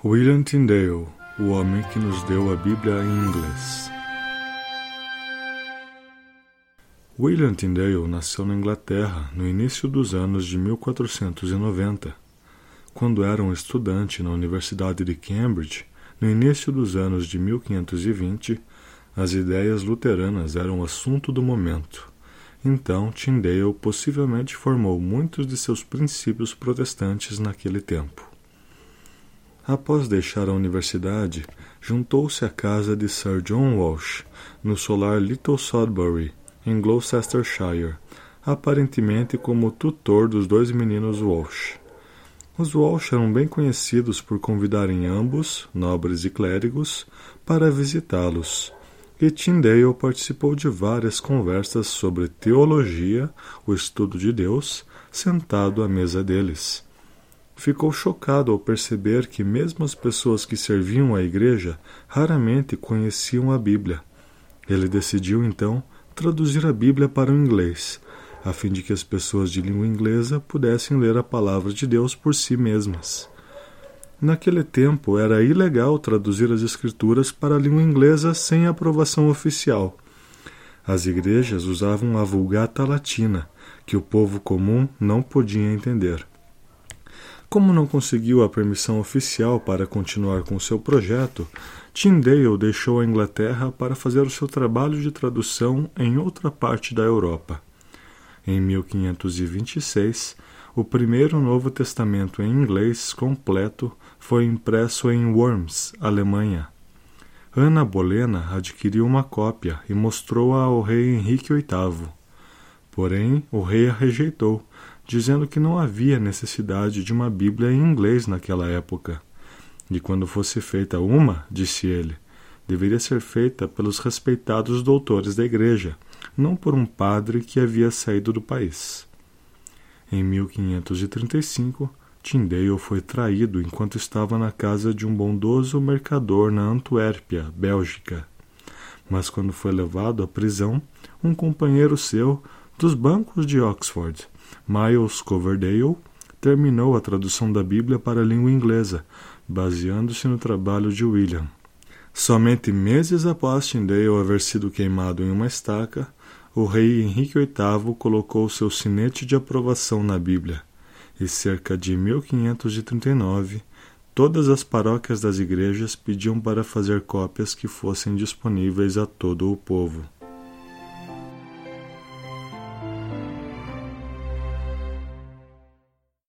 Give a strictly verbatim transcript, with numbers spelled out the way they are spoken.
William Tyndale, o homem que nos deu a Bíblia em inglês. William Tyndale nasceu na Inglaterra no início dos anos de mil quatrocentos e noventa. Quando era um estudante na Universidade de Cambridge, no início dos anos de mil quinhentos e vinte, as ideias luteranas eram o assunto do momento. Então, Tyndale possivelmente formou muitos de seus princípios protestantes naquele tempo. Após deixar a universidade, juntou-se à casa de Sir John Walsh, no solar Little Sudbury, em Gloucestershire, aparentemente como tutor dos dois meninos Walsh. Os Walsh eram bem conhecidos por convidarem ambos, nobres e clérigos, para visitá-los, e Tyndale participou de várias conversas sobre teologia, o estudo de Deus, sentado à mesa deles. Ficou chocado ao perceber que mesmo as pessoas que serviam à igreja raramente conheciam a Bíblia. Ele decidiu, então, traduzir a Bíblia para o inglês, a fim de que as pessoas de língua inglesa pudessem ler a palavra de Deus por si mesmas. Naquele tempo, era ilegal traduzir as Escrituras para a língua inglesa sem aprovação oficial. As igrejas usavam a Vulgata Latina, que o povo comum não podia entender. Como não conseguiu a permissão oficial para continuar com seu projeto, Tyndale deixou a Inglaterra para fazer o seu trabalho de tradução em outra parte da Europa. Em mil quinhentos e vinte e seis, o primeiro Novo Testamento em inglês completo foi impresso em Worms, Alemanha. Ana Bolena adquiriu uma cópia e mostrou-a ao rei Henrique oitavo. Porém, o rei a rejeitou, dizendo que não havia necessidade de uma Bíblia em inglês naquela época. E quando fosse feita uma, disse ele, deveria ser feita pelos respeitados doutores da igreja, não por um padre que havia saído do país. Em mil quinhentos e trinta e cinco, Tyndale foi traído enquanto estava na casa de um bondoso mercador na Antuérpia, Bélgica. Mas quando foi levado à prisão, um companheiro seu, dos bancos de Oxford, Miles Coverdale, terminou a tradução da Bíblia para a língua inglesa, baseando-se no trabalho de William. Somente meses após Tyndale haver sido queimado em uma estaca, o rei Henrique oitavo colocou seu sinete de aprovação na Bíblia, e cerca de mil quinhentos e trinta e nove, todas as paróquias das igrejas pediam para fazer cópias que fossem disponíveis a todo o povo.